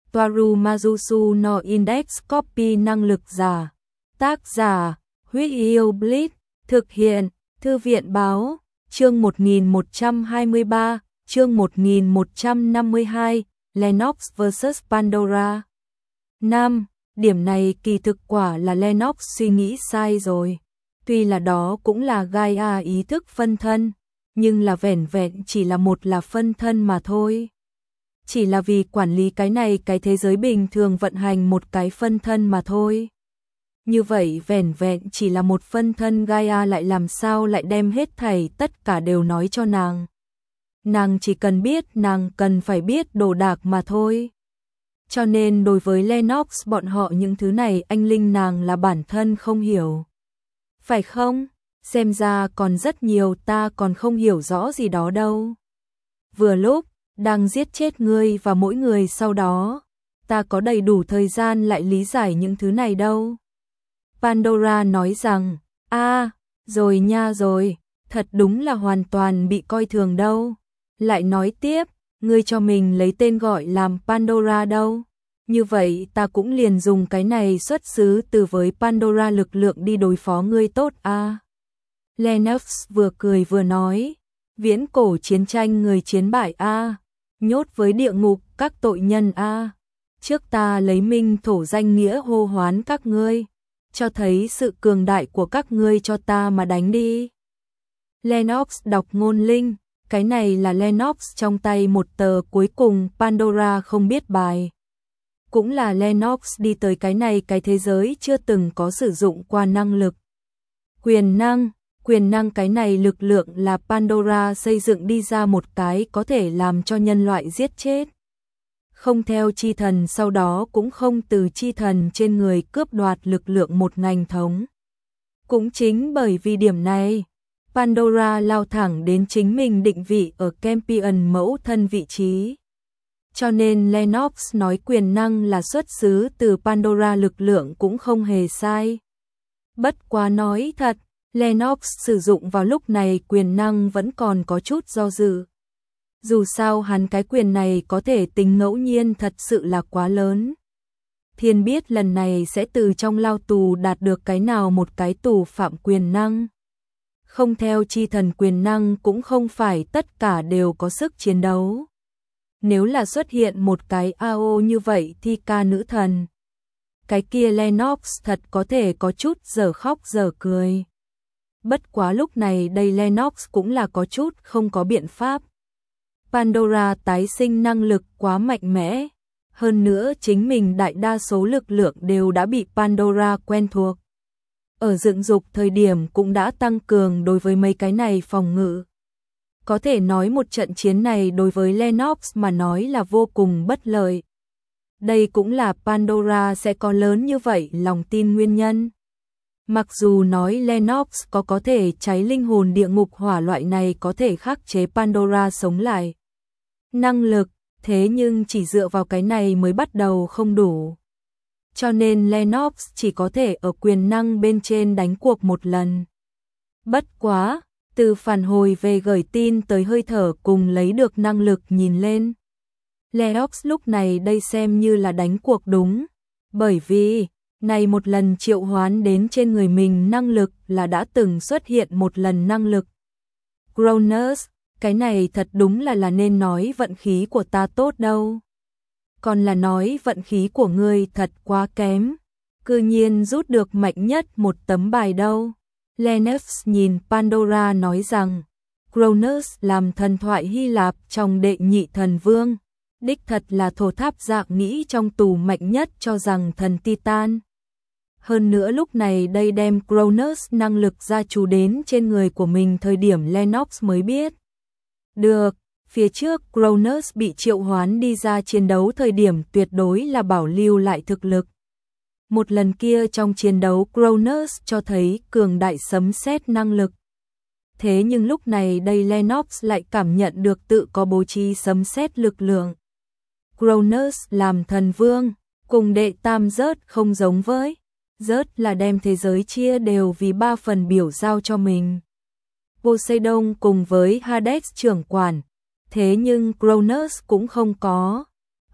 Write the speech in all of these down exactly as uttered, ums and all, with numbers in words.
Toaru Majusu no Index Copy năng lực giả. Tác giả, Huyết Yêu Blitz, thực hiện, Thư viện Báo, chương một nghìn một trăm hai mươi ba, chương một nghìn một trăm năm mươi hai, Lennox versus Pandora. năm. Điểm này kỳ thực quả là Lennox suy nghĩ sai rồi. Tuy là đó cũng là Gaia ý thức phân thân, nhưng là vẻn vẹn chỉ là một là phân thân mà thôi. Chỉ là vì quản lý cái này cái thế giới bình thường vận hành một cái phân thân mà thôi. Như vậy vẻn vẹn chỉ là một phân thân Gaia lại làm sao lại đem hết thảy tất cả đều nói cho nàng. Nàng chỉ cần biết nàng cần phải biết đồ đạc mà thôi. Cho nên đối với Lennox bọn họ những thứ này anh linh nàng là bản thân không hiểu. Phải không? Xem ra còn rất nhiều ta còn không hiểu rõ gì đó đâu. Vừa lúc, đang giết chết ngươi và mỗi người sau đó, ta có đầy đủ thời gian lại lý giải những thứ này đâu. Pandora nói rằng, a rồi nha rồi, thật đúng là hoàn toàn bị coi thường đâu. Lại nói tiếp, ngươi cho mình lấy tên gọi làm Pandora đâu. Như vậy ta cũng liền dùng cái này xuất xứ từ với Pandora lực lượng đi đối phó ngươi tốt a. À. Lennox vừa cười vừa nói, viễn cổ chiến tranh người chiến bại a, à. Nhốt với địa ngục các tội nhân a. À. Trước ta lấy minh thổ danh nghĩa hô hoán các ngươi, cho thấy sự cường đại của các ngươi cho ta mà đánh đi. Lennox đọc ngôn linh, cái này là Lennox trong tay một tờ cuối cùng Pandora không biết bài. Cũng là Lennox đi tới cái này cái thế giới chưa từng có sử dụng qua năng lực. Quyền năng, quyền năng cái này lực lượng là Pandora xây dựng đi ra một cái có thể làm cho nhân loại giết chết. Không theo chi thần sau đó cũng không từ chi thần trên người cướp đoạt lực lượng một ngành thống. Cũng chính bởi vì điểm này, Pandora lao thẳng đến chính mình định vị ở Champion mẫu thân vị trí. Cho nên Lennox nói quyền năng là xuất xứ từ Pandora lực lượng cũng không hề sai. Bất quá nói thật, Lennox sử dụng vào lúc này quyền năng vẫn còn có chút do dự. Dù sao hắn cái quyền này có thể tính ngẫu nhiên thật sự là quá lớn. Thiên biết lần này sẽ từ trong lao tù đạt được cái nào một cái tù phạm quyền năng. Không theo chi thần quyền năng cũng không phải tất cả đều có sức chiến đấu. Nếu là xuất hiện một cái a o như vậy thì ca nữ thần. Cái kia Lennox thật có thể có chút giờ khóc giờ cười. Bất quá lúc này đây Lennox cũng là có chút không có biện pháp. Pandora tái sinh năng lực quá mạnh mẽ. Hơn nữa chính mình đại đa số lực lượng đều đã bị Pandora quen thuộc. Ở dựng dục thời điểm cũng đã tăng cường đối với mấy cái này phòng ngự. Có thể nói một trận chiến này đối với Lennox mà nói là vô cùng bất lợi. Đây cũng là Pandora sẽ có lớn như vậy lòng tin nguyên nhân. Mặc dù nói Lennox có có thể cháy linh hồn địa ngục hỏa loại này có thể khắc chế Pandora sống lại. Năng lực, thế nhưng chỉ dựa vào cái này mới bắt đầu không đủ. Cho nên Lennox chỉ có thể ở quyền năng bên trên đánh cuộc một lần. Bất quá, từ phản hồi về gửi tin tới hơi thở cùng lấy được năng lực nhìn lên. Lennox lúc này đây xem như là đánh cuộc đúng. Bởi vì, này một lần triệu hoán đến trên người mình năng lực là đã từng xuất hiện một lần năng lực. Cronus, cái này thật đúng là là nên nói vận khí của ta tốt đâu. Còn là nói vận khí của ngươi thật quá kém. Cư nhiên rút được mạnh nhất một tấm bài đâu. Lennox nhìn Pandora nói rằng, Cronus làm thần thoại Hy Lạp trong đệ nhị thần vương. Đích thật là thổ tháp dạng nghĩ trong tù mạnh nhất cho rằng thần Titan. Hơn nữa lúc này đây đem Cronus năng lực gia trù đến trên người của mình thời điểm Lennox mới biết. Được, phía trước Cronus bị triệu hoán đi ra chiến đấu thời điểm tuyệt đối là bảo lưu lại thực lực. Một lần kia trong chiến đấu Cronus cho thấy cường đại sấm sét năng lực. Thế nhưng lúc này đây Lennox lại cảm nhận được tự có bố trí sấm sét lực lượng. Cronus làm thần vương, cùng đệ tam rớt không giống với. Rớt là đem thế giới chia đều vì ba phần biểu giao cho mình. Poseidon cùng với Hades trưởng quản. Thế nhưng Cronus cũng không có.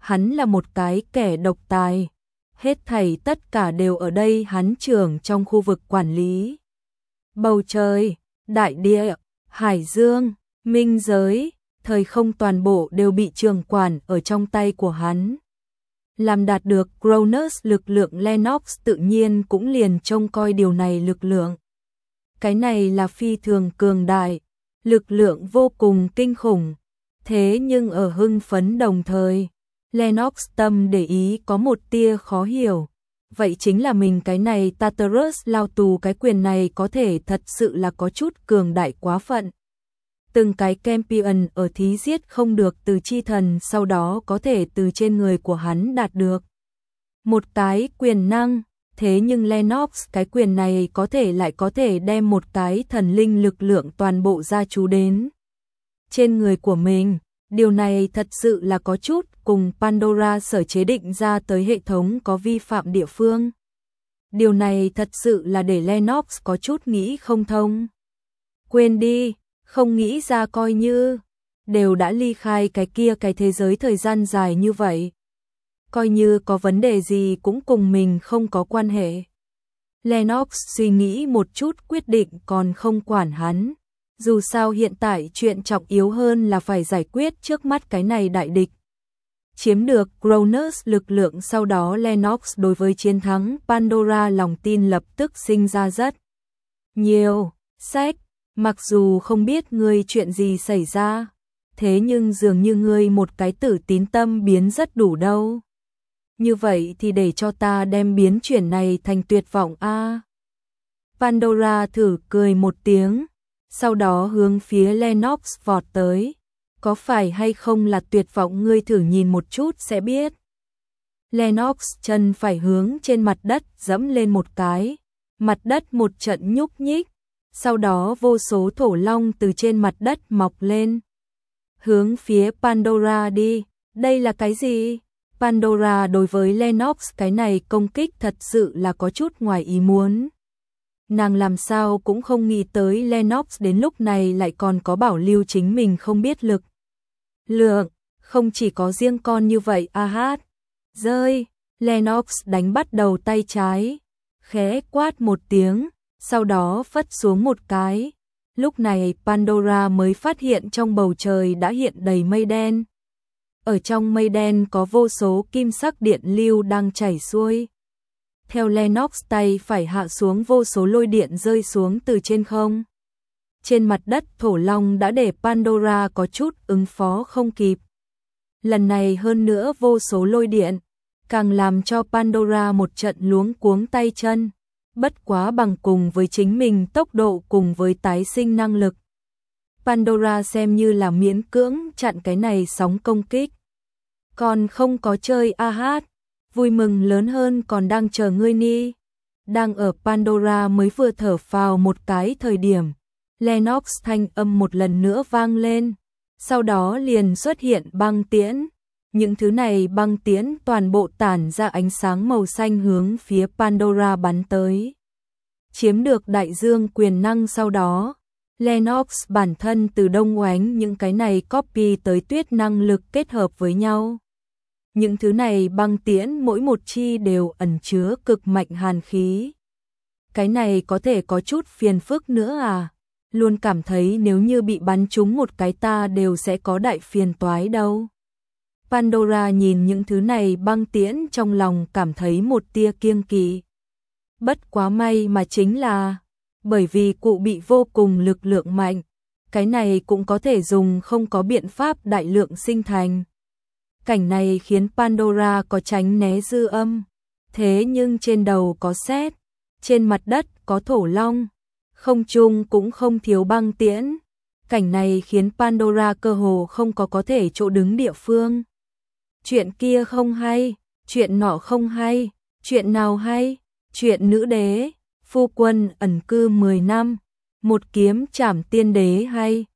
hắn là một cái kẻ độc tài. Hết thảy tất cả đều ở đây hắn trưởng trong khu vực quản lý. Bầu trời, đại địa, hải dương, minh giới, thời không toàn bộ đều bị trường quản ở trong tay của hắn. Làm đạt được Cronus lực lượng, Lennox tự nhiên cũng liền trông coi điều này lực lượng. Cái này là phi thường cường đại, lực lượng vô cùng kinh khủng. Thế nhưng ở hưng phấn đồng thời, Lennox tâm để ý có một tia khó hiểu. Vậy chính là mình cái này Tartarus lao tù cái quyền này có thể thật sự là có chút cường đại quá phận. Từng cái champion ở thí giết không được từ chi thần sau đó có thể từ trên người của hắn đạt được một cái quyền năng. Thế nhưng Lennox cái quyền này có thể lại có thể đem một cái thần linh lực lượng toàn bộ gia trú đến trên người của mình. Điều này thật sự là có chút cùng Pandora sở chế định ra tới hệ thống có vi phạm địa phương. Điều này thật sự là để Lennox có chút nghĩ không thông. Quên đi, không nghĩ ra coi như đều đã ly khai cái kia cái thế giới thời gian dài như vậy. Coi như có vấn đề gì cũng cùng mình không có quan hệ. Lennox suy nghĩ một chút quyết định còn không quản hắn. Dù sao hiện tại chuyện trọng yếu hơn là phải giải quyết trước mắt cái này đại địch. Chiếm được Cronus lực lượng sau đó Lennox đối với chiến thắng Pandora lòng tin lập tức sinh ra rất nhiều. Sách, mặc dù không biết ngươi chuyện gì xảy ra, thế nhưng dường như ngươi một cái tử tín tâm biến rất đủ đâu. Như vậy thì để cho ta đem biến chuyển này thành tuyệt vọng a. Pandora thử cười một tiếng, sau đó hướng phía Lennox vọt tới. Có phải hay không là tuyệt vọng ngươi thử nhìn một chút sẽ biết. Lennox chân phải hướng trên mặt đất dẫm lên một cái, mặt đất một trận nhúc nhích, sau đó vô số thổ long từ trên mặt đất mọc lên. Hướng phía Pandora đi, đây là cái gì? Pandora đối với Lennox cái này công kích thật sự là có chút ngoài ý muốn. Nàng làm sao cũng không nghĩ tới Lennox đến lúc này lại còn có bảo lưu chính mình không biết lực lượng, không chỉ có riêng con như vậy a hát. Rơi, Lennox đánh bắt đầu tay trái, khẽ quát một tiếng, sau đó phất xuống một cái. Lúc này Pandora mới phát hiện trong bầu trời đã hiện đầy mây đen. Ở trong mây đen có vô số kim sắc điện lưu đang chảy xuôi. Theo Lennox tay phải hạ xuống vô số lôi điện rơi xuống từ trên không. Trên mặt đất thổ long đã để Pandora có chút ứng phó không kịp. Lần này hơn nữa vô số lôi điện, càng làm cho Pandora một trận luống cuống tay chân. Bất quá bằng cùng với chính mình tốc độ cùng với tái sinh năng lực. Pandora xem như là miễn cưỡng chặn cái này sóng công kích. Còn không có chơi a hát, vui mừng lớn hơn còn đang chờ ngươi ni. Đang ở Pandora mới vừa thở phào một cái thời điểm, Lennox thanh âm một lần nữa vang lên, sau đó liền xuất hiện băng tiễn. Những thứ này băng tiễn toàn bộ tản ra ánh sáng màu xanh hướng phía Pandora bắn tới. Chiếm được đại dương quyền năng sau đó, Lennox bản thân từ đông oánh những cái này copy tới tuyết năng lực kết hợp với nhau. Những thứ này băng tiễn mỗi một chi đều ẩn chứa cực mạnh hàn khí. Cái này có thể có chút phiền phức nữa à? Luôn cảm thấy nếu như bị bắn trúng một cái ta đều sẽ có đại phiền toái đâu. Pandora nhìn những thứ này băng tiễn trong lòng cảm thấy một tia kiêng kỵ. Bất quá may mà chính là, bởi vì cụ bị vô cùng lực lượng mạnh, cái này cũng có thể dùng không có biện pháp đại lượng sinh thành. Cảnh này khiến Pandora có tránh né dư âm, thế nhưng trên đầu có sét, trên mặt đất có thổ long, không trung cũng không thiếu băng tiễn. Cảnh này khiến Pandora cơ hồ không có có thể chỗ đứng địa phương. Chuyện kia không hay, chuyện nọ không hay, chuyện nào hay? Chuyện nữ đế, phu quân ẩn cư mười năm, một kiếm trảm tiên đế hay.